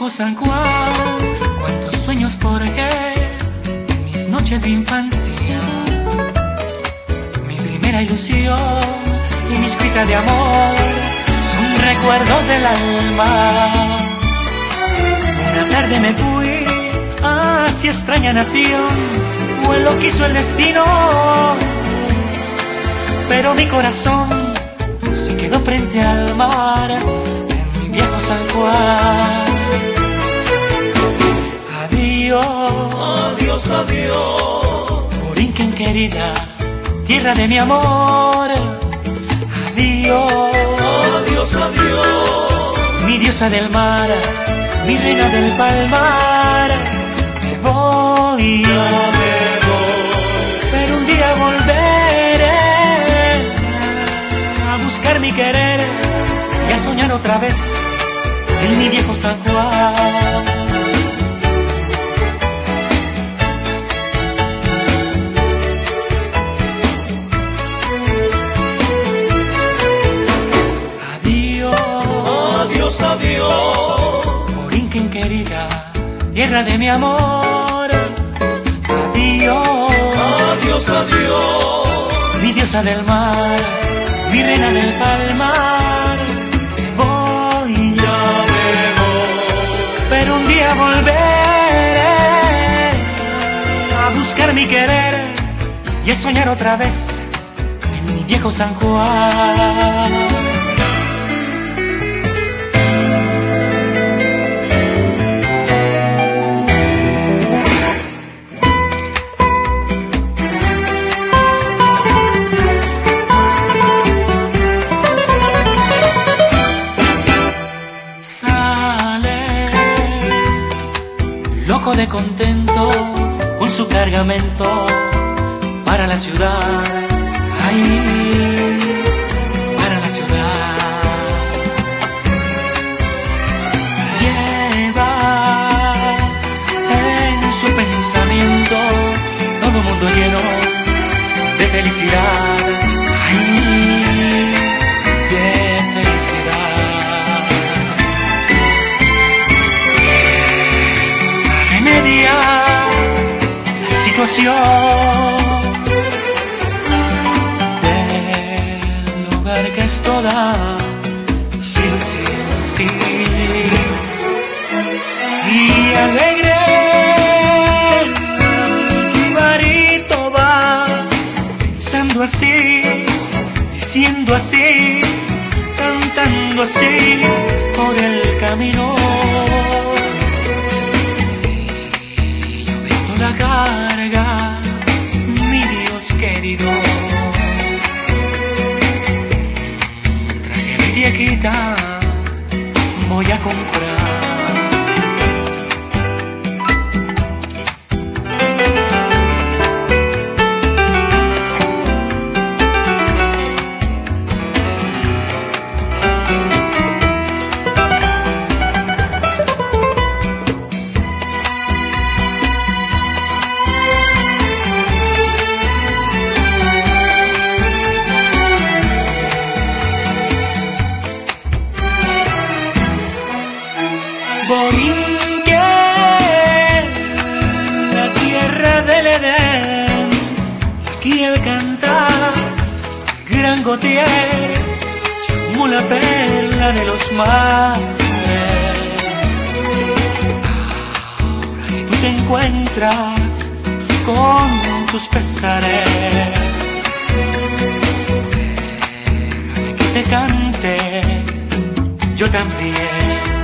viejo San Juan, cuántos sueños forjé en mis noches de infancia. Mi primera ilusión y mis gritas de amor son recuerdos del alma. Una tarde me fui hacia extraña nación, o en lo quiso el destino, pero mi corazón se quedó frente al mar en mi viejo San Juan. Adiós, adiós, adiós, Borinquen querida, tierra de mi amor. Adiós, adiós, adiós, mi diosa del mar, mi reina del palmar. Me voy, ya me voy, pero un día volveré a buscar mi querer y a soñar otra vez en mi viejo San Juan. adiós, adiós, Borinquen querida, tierra de mi amor. Adiós, adiós, adiós, mi diosa del mar, mi reina del palmar. Me voy, ya me voy, pero un día volveré a buscar mi querer y a soñar otra vez en mi viejo San Juan. Loco de contento con su cargamento para la ciudad, ay, para la ciudad. Lleva en su pensamiento todo un mundo lleno de felicidad, ay, de felicidad. La situación del lugar que es toda sí, sí, sí, y alegre el jibarito va pensando así, diciendo así, cantando así por el camino. La carga, mi Dios querido, traje mi viejita, voy a comprar. Borinquen, la tierra del Edén, aquí el cantar, gran Gautier, llamó la perla de los mares. Ahora que tú te encuentras con tus pesares, déjame que te cante, yo también.